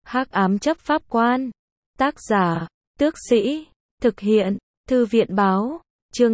Hắc ám chấp pháp quan. Tác giả, Tước Sĩ. Thực hiện, Thư viện báo. Chương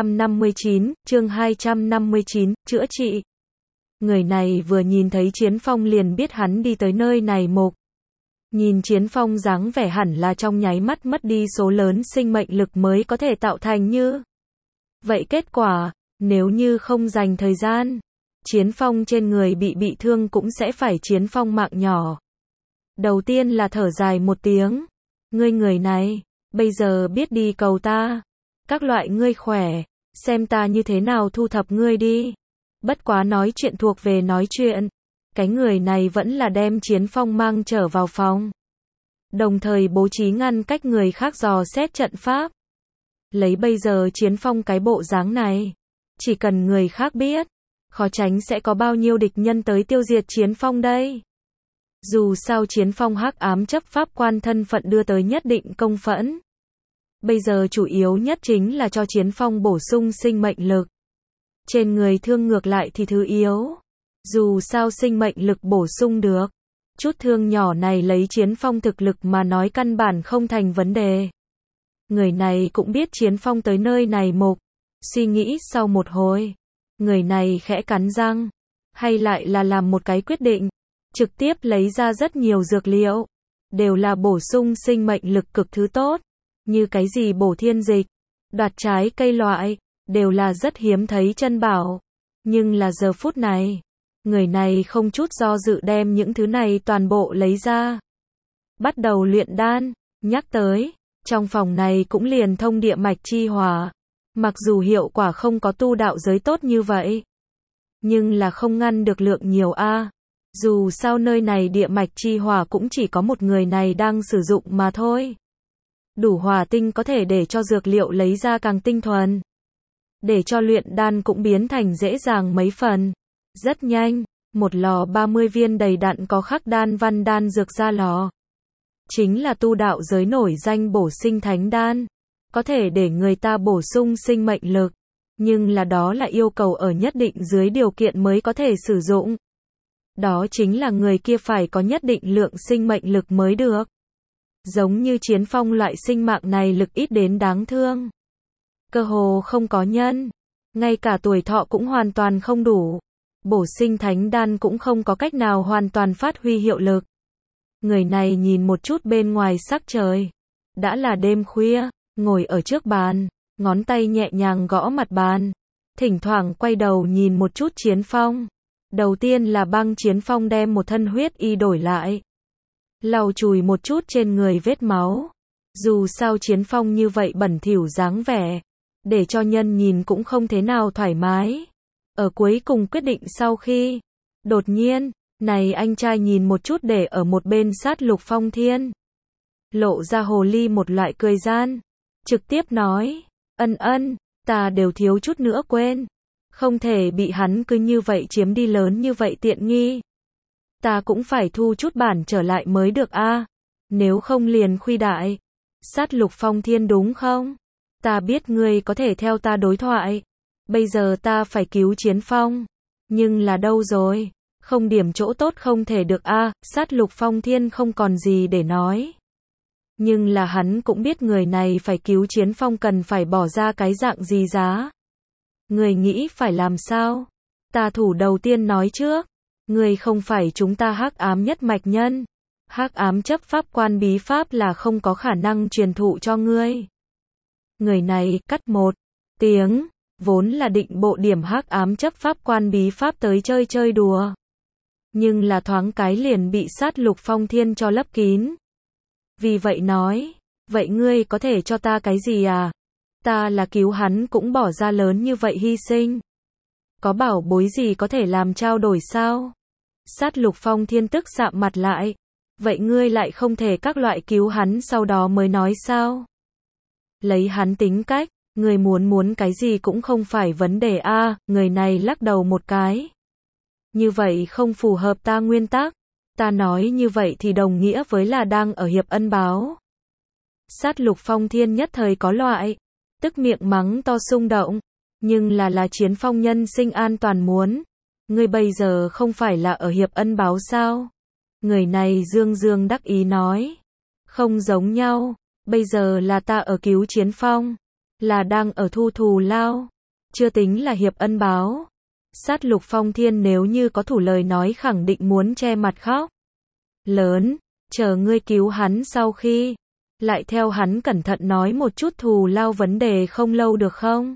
259, chữa trị. Người này vừa nhìn thấy Chiến Phong liền biết hắn đi tới nơi này mục. Nhìn Chiến Phong dáng vẻ hẳn là trong nháy mắt mất đi số lớn sinh mệnh lực mới có thể tạo thành như. Vậy kết quả, nếu như không dành thời gian, Chiến Phong trên người bị thương cũng sẽ phải Chiến Phong mạng nhỏ. Đầu tiên là thở dài một tiếng. Người này, bây giờ biết đi cầu ta. Các loại ngươi khỏe, xem ta như thế nào thu thập ngươi đi. Bất quá nói chuyện thuộc về nói chuyện. Cái người này vẫn là đem Chiến Phong mang trở vào phòng. Đồng thời bố trí ngăn cách người khác dò xét trận pháp. Lấy bây giờ Chiến Phong cái bộ dáng này, chỉ cần người khác biết, khó tránh sẽ có bao nhiêu địch nhân tới tiêu diệt Chiến Phong đây. Dù sao Chiến Phong hắc ám chấp pháp quan thân phận đưa tới nhất định công phẫn. Bây giờ chủ yếu nhất chính là cho Chiến Phong bổ sung sinh mệnh lực. Trên người thương ngược lại thì thứ yếu. Dù sao sinh mệnh lực bổ sung được. Chút thương nhỏ này lấy Chiến Phong thực lực mà nói căn bản không thành vấn đề. Người này cũng biết Chiến Phong tới nơi này mục. Suy nghĩ sau một hồi. Người này khẽ cắn răng. Hay lại là làm một cái quyết định. Trực tiếp lấy ra rất nhiều dược liệu. Đều là bổ sung sinh mệnh lực cực thứ tốt. Như cái gì bổ thiên dịch, đoạt trái cây loại, đều là rất hiếm thấy chân bảo. Nhưng là giờ phút này, người này không chút do dự đem những thứ này toàn bộ lấy ra. Bắt đầu luyện đan, nhắc tới, trong phòng này cũng liền thông địa mạch chi hỏa. Mặc dù hiệu quả không có tu đạo giới tốt như vậy, nhưng là không ngăn được lượng nhiều a. Dù sao nơi này địa mạch chi hỏa cũng chỉ có một người này đang sử dụng mà thôi. Đủ hỏa tinh có thể để cho dược liệu lấy ra càng tinh thuần. Để cho luyện đan cũng biến thành dễ dàng mấy phần. Rất nhanh, một lò 30 viên đầy đặn có khắc đan văn đan dược ra lò. Chính là tu đạo giới nổi danh bổ sinh thánh đan. Có thể để người ta bổ sung sinh mệnh lực. Nhưng là đó là yêu cầu ở nhất định dưới điều kiện mới có thể sử dụng. Đó chính là người kia phải có nhất định lượng sinh mệnh lực mới được. Giống như Chiến Phong loại sinh mạng này lực ít đến đáng thương. Cơ hồ không có nhân. Ngay cả tuổi thọ cũng hoàn toàn không đủ. Bổ sinh thánh đan cũng không có cách nào hoàn toàn phát huy hiệu lực. Người này nhìn một chút bên ngoài sắc trời. Đã là đêm khuya, ngồi ở trước bàn, ngón tay nhẹ nhàng gõ mặt bàn. Thỉnh thoảng quay đầu nhìn một chút Chiến Phong. Đầu tiên là băng Chiến Phong đem một thân huyết y đổi lại. Lau chùi một chút trên người vết máu. Dù sao Chiến Phong như vậy bẩn thỉu dáng vẻ, để cho nhân nhìn cũng không thế nào thoải mái. Ở cuối cùng quyết định sau khi, đột nhiên, này anh trai nhìn một chút để ở một bên Sát Lục Phong Thiên. Lộ ra hồ ly một loại cười gian. Trực tiếp nói, ân, ta đều thiếu chút nữa quên. Không thể bị hắn cứ như vậy chiếm đi lớn như vậy tiện nghi. Ta cũng phải thu chút bản trở lại mới được a. Nếu không liền khuy đại. Sát Lục Phong Thiên đúng không? Ta biết ngươi có thể theo ta đối thoại. Bây giờ ta phải cứu Chiến Phong. Nhưng là đâu rồi? Không điểm chỗ tốt không thể được a. Sát Lục Phong Thiên không còn gì để nói. Nhưng là hắn cũng biết người này phải cứu Chiến Phong cần phải bỏ ra cái dạng gì giá. Người nghĩ phải làm sao? Ta thủ đầu tiên nói trước. Ngươi không phải chúng ta hắc ám nhất mạch nhân. Hắc ám chấp pháp quan bí pháp là không có khả năng truyền thụ cho ngươi. Người này cắt một tiếng, vốn là định bộ điểm hắc ám chấp pháp quan bí pháp tới chơi đùa. Nhưng là thoáng cái liền bị Sát Lục Phong Thiên cho lấp kín. Vì vậy nói, vậy ngươi có thể cho ta cái gì à? Ta là cứu hắn cũng bỏ ra lớn như vậy hy sinh. Có bảo bối gì có thể làm trao đổi sao? Sát Lục Phong Thiên tức sạm mặt lại. Vậy ngươi lại không thể các loại cứu hắn sau đó mới nói sao? Lấy hắn tính cách, người muốn cái gì cũng không phải vấn đề a. Người này lắc đầu một cái. Như vậy không phù hợp ta nguyên tắc. Ta nói như vậy thì đồng nghĩa với là đang ở hiệp ân báo. Sát Lục Phong Thiên nhất thời có loại. Tức miệng mắng to xung động. Nhưng là Chiến Phong nhân sinh an toàn muốn. Ngươi bây giờ không phải là ở hiệp ân báo sao? Người này dương dương đắc ý nói. Không giống nhau, bây giờ là ta ở cứu Chiến Phong, là đang ở thu thù lao, chưa tính là hiệp ân báo. Sát Lục Phong Thiên nếu như có thủ lời nói khẳng định muốn che mặt khóc lớn, chờ ngươi cứu hắn sau khi, lại theo hắn cẩn thận nói một chút thù lao vấn đề không lâu được không?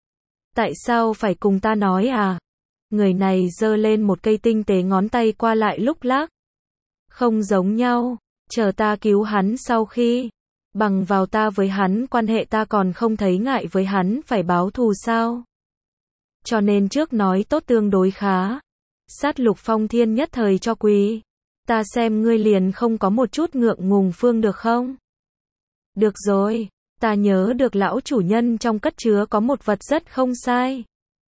Tại sao phải cùng ta nói à? Người này giơ lên một cây tinh tế ngón tay qua lại lúc lắc. Không giống nhau, chờ ta cứu hắn sau khi, bằng vào ta với hắn quan hệ ta còn không thấy ngại với hắn phải báo thù sao? Cho nên trước nói tốt tương đối khá. Sát Lục Phong Thiên nhất thời cho quỳ. Ta xem ngươi liền không có một chút ngượng ngùng phương được không? Được rồi, ta nhớ được lão chủ nhân trong cất chứa có một vật rất không sai.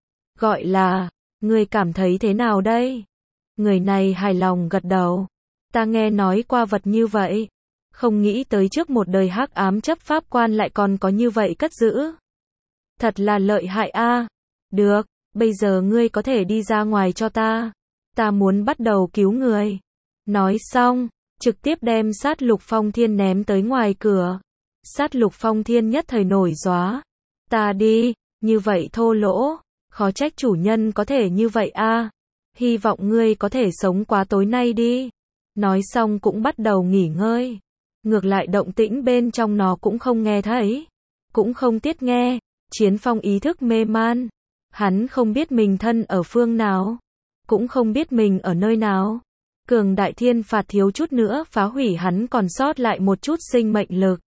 Gọi là, ngươi cảm thấy thế nào đây? Người này hài lòng gật đầu. Ta nghe nói qua vật như vậy. Không nghĩ tới trước một đời hắc ám chấp pháp quan lại còn có như vậy cất giữ. Thật là lợi hại a. Được, bây giờ ngươi có thể đi ra ngoài cho ta. Ta muốn bắt đầu cứu người. Nói xong, trực tiếp đem Sát Lục Phong Thiên ném tới ngoài cửa. Sát Lục Phong Thiên nhất thời nổi gióa. Ta đi, như vậy thô lỗ, khó trách chủ nhân có thể như vậy a. Hy vọng ngươi có thể sống qua tối nay đi. Nói xong cũng bắt đầu nghỉ ngơi. Ngược lại động tĩnh bên trong nó cũng không nghe thấy, cũng không tiết nghe. Chiến Phong ý thức mê man. Hắn không biết mình thân ở phương nào, cũng không biết mình ở nơi nào. Cường đại thiên phạt thiếu chút nữa phá hủy hắn còn sót lại một chút sinh mệnh lực.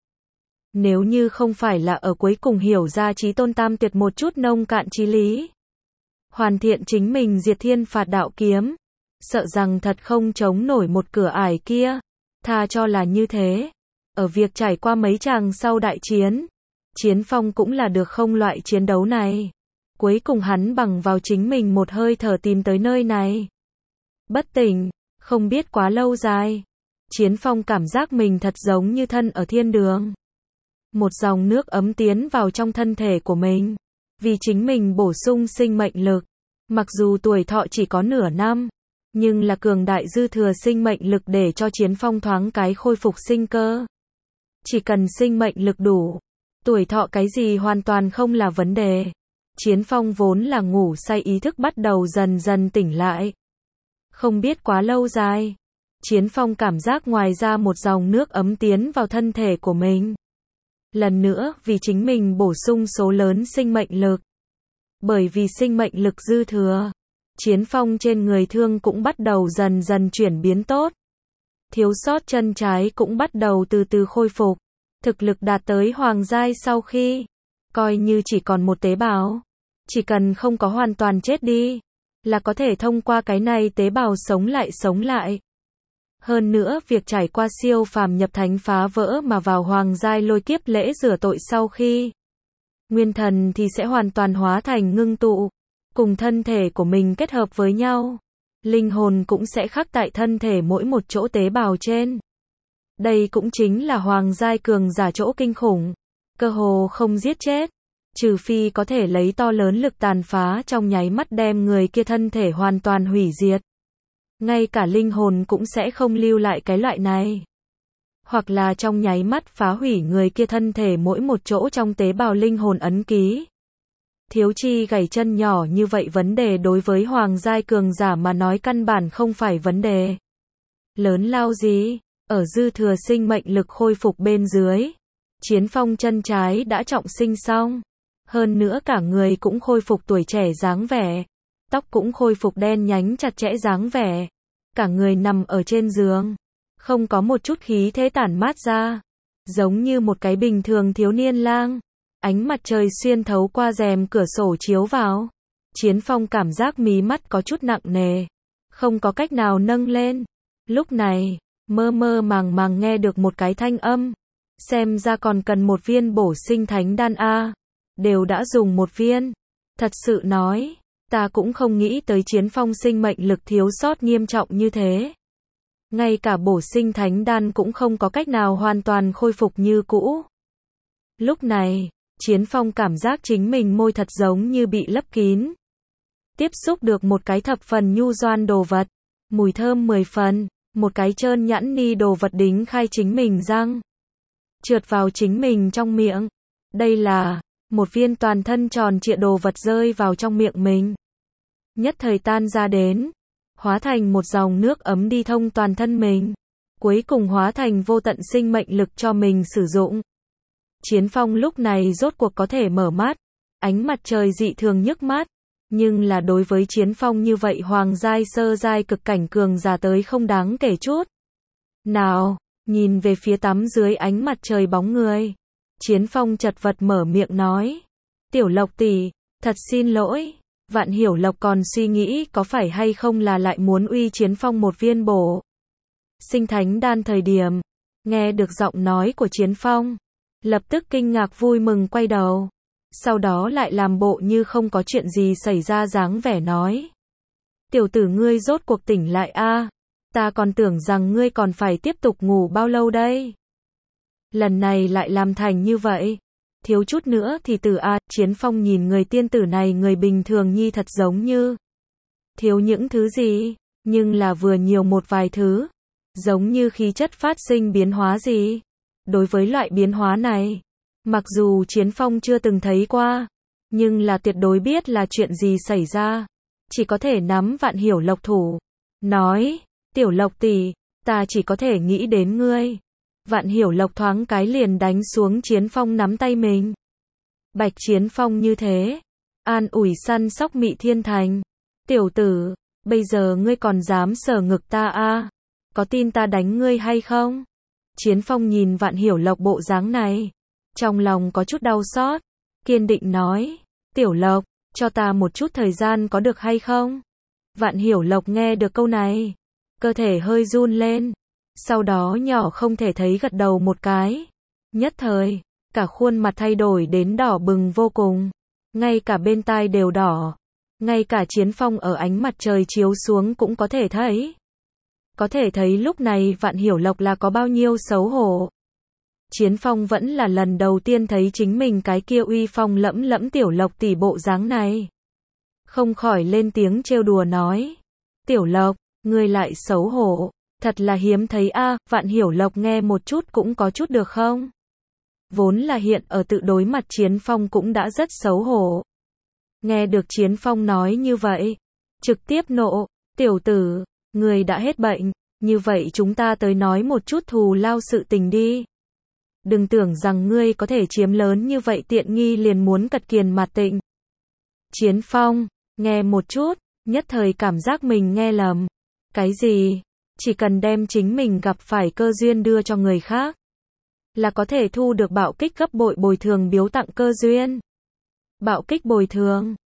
Nếu như không phải là ở cuối cùng hiểu ra chí tôn tam tuyệt một chút nông cạn chí lý, hoàn thiện chính mình diệt thiên phạt đạo kiếm, sợ rằng thật không chống nổi một cửa ải kia. Tha cho là như thế. Ở việc trải qua mấy chàng sau đại chiến, Chiến Phong cũng là được không loại chiến đấu này. Cuối cùng hắn bằng vào chính mình một hơi thở tìm tới nơi này. Bất tỉnh, không biết quá lâu dài. Chiến Phong cảm giác mình thật giống như thân ở thiên đường. Một dòng nước ấm tiến vào trong thân thể của mình. Vì chính mình bổ sung sinh mệnh lực. Mặc dù tuổi thọ chỉ có nửa năm, nhưng là cường đại dư thừa sinh mệnh lực để cho Chiến Phong thoáng cái khôi phục sinh cơ. Chỉ cần sinh mệnh lực đủ, tuổi thọ cái gì hoàn toàn không là vấn đề. Chiến Phong vốn là ngủ say ý thức bắt đầu dần dần tỉnh lại. Không biết quá lâu dài, Chiến Phong cảm giác ngoài ra một dòng nước ấm tiến vào thân thể của mình. Lần nữa vì chính mình bổ sung số lớn sinh mệnh lực. Bởi vì sinh mệnh lực dư thừa, Chiến Phong trên người thương cũng bắt đầu dần dần chuyển biến tốt. Thiếu sót chân trái cũng bắt đầu từ từ khôi phục. Thực lực đạt tới hoàng giai sau khi, coi như chỉ còn một tế bào, chỉ cần không có hoàn toàn chết đi, là có thể thông qua cái này tế bào sống lại. Hơn nữa việc trải qua siêu phàm nhập thánh phá vỡ mà vào hoàng giai lôi kiếp lễ rửa tội sau khi, nguyên thần thì sẽ hoàn toàn hóa thành ngưng tụ, cùng thân thể của mình kết hợp với nhau. Linh hồn cũng sẽ khắc tại thân thể mỗi một chỗ tế bào trên. Đây cũng chính là hoàng giai cường giả chỗ kinh khủng, cơ hồ không giết chết, trừ phi có thể lấy to lớn lực tàn phá trong nháy mắt đem người kia thân thể hoàn toàn hủy diệt. Ngay cả linh hồn cũng sẽ không lưu lại cái loại này. Hoặc là trong nháy mắt phá hủy người kia thân thể mỗi một chỗ trong tế bào linh hồn ấn ký. Thiếu chi gãy chân nhỏ như vậy vấn đề đối với hoàng giai cường giả mà nói căn bản không phải vấn đề lớn lao gì. Ở dư thừa sinh mệnh lực khôi phục bên dưới, Chiến Phong chân trái đã trọng sinh xong. Hơn nữa cả người cũng khôi phục tuổi trẻ dáng vẻ. Tóc cũng khôi phục đen nhánh chặt chẽ dáng vẻ. Cả người nằm ở trên giường, không có một chút khí thế tản mát ra. Giống như một cái bình thường thiếu niên lang. Ánh mặt trời xuyên thấu qua rèm cửa sổ chiếu vào. Chiến Phong cảm giác mí mắt có chút nặng nề, không có cách nào nâng lên. Lúc này, mơ mơ màng màng nghe được một cái thanh âm. Xem ra còn cần một viên bổ sinh thánh đan a. Đều đã dùng một viên. Thật sự nói, ta cũng không nghĩ tới Chiến Phong sinh mệnh lực thiếu sót nghiêm trọng như thế. Ngay cả bổ sinh thánh đan cũng không có cách nào hoàn toàn khôi phục như cũ. Lúc này, Chiến Phong cảm giác chính mình môi thật giống như bị lấp kín. Tiếp xúc được một cái thập phần nhu doan đồ vật, mùi thơm 10 phần, một cái trơn nhẵn ni đồ vật đính khai chính mình răng, trượt vào chính mình trong miệng. Đây là một viên toàn thân tròn trịa đồ vật rơi vào trong miệng mình. Nhất thời tan ra đến, hóa thành một dòng nước ấm đi thông toàn thân mình, cuối cùng hóa thành vô tận sinh mệnh lực cho mình sử dụng. Chiến Phong lúc này rốt cuộc có thể mở mắt, ánh mặt trời dị thường nhức mắt, nhưng là đối với Chiến Phong như vậy hoàng giai sơ giai cực cảnh cường giả tới không đáng kể chút nào. Nhìn về phía tắm dưới ánh mặt trời bóng người, Chiến Phong chật vật mở miệng nói, Tiểu Lộc tỷ, thật xin lỗi. Vạn Hiểu Lộc còn suy nghĩ có phải hay không là lại muốn uy Chiến Phong một viên bổ sinh thánh đan thời điểm, nghe được giọng nói của Chiến Phong, lập tức kinh ngạc vui mừng quay đầu, sau đó lại làm bộ như không có chuyện gì xảy ra dáng vẻ nói, tiểu tử ngươi rốt cuộc tỉnh lại a, ta còn tưởng rằng ngươi còn phải tiếp tục ngủ bao lâu đây. Lần này lại làm thành như vậy, thiếu chút nữa thì tử a. Chiến Phong nhìn người tiên tử này người bình thường nhi thật giống như thiếu những thứ gì, nhưng là vừa nhiều một vài thứ, giống như khí chất phát sinh biến hóa gì. Đối với loại biến hóa này, mặc dù Chiến Phong chưa từng thấy qua, nhưng là tuyệt đối biết là chuyện gì xảy ra, chỉ có thể nắm Vạn Hiểu Lộc thủ, nói, Tiểu Lộc tỷ, ta chỉ có thể nghĩ đến ngươi. Vạn Hiểu Lộc thoáng cái liền đánh xuống Chiến Phong nắm tay mình. Bạch Chiến Phong như thế, an ủi săn sóc Mị Thiên Thành, tiểu tử, bây giờ ngươi còn dám sờ ngực ta a? Có tin ta đánh ngươi hay không? Chiến Phong nhìn Vạn Hiểu Lộc bộ dáng này, trong lòng có chút đau xót, kiên định nói, Tiểu Lộc, cho ta một chút thời gian có được hay không? Vạn Hiểu Lộc nghe được câu này, cơ thể hơi run lên, sau đó nhỏ không thể thấy gật đầu một cái. Nhất thời, cả khuôn mặt thay đổi đến đỏ bừng vô cùng, ngay cả bên tai đều đỏ, ngay cả Chiến Phong ở ánh mặt trời chiếu xuống cũng có thể thấy. Có thể thấy lúc này Vạn Hiểu Lộc là có bao nhiêu xấu hổ. Chiến Phong vẫn là lần đầu tiên thấy chính mình cái kia uy phong lẫm lẫm Tiểu Lộc tỷ bộ dáng này. Không khỏi lên tiếng trêu đùa nói, Tiểu Lộc, ngươi lại xấu hổ, thật là hiếm thấy a. Vạn Hiểu Lộc nghe một chút cũng có chút được không? Vốn là hiện ở tự đối mặt Chiến Phong cũng đã rất xấu hổ. Nghe được Chiến Phong nói như vậy, trực tiếp nộ, tiểu tử, người đã hết bệnh, như vậy chúng ta tới nói một chút thù lao sự tình đi. Đừng tưởng rằng ngươi có thể chiếm lớn như vậy tiện nghi liền muốn cật kiền mặt tịnh. Chiến Phong, nghe một chút, nhất thời cảm giác mình nghe lầm. Cái gì? Chỉ cần đem chính mình gặp phải cơ duyên đưa cho người khác, là có thể thu được bạo kích gấp bội bồi thường biếu tặng cơ duyên. Bạo kích bồi thường,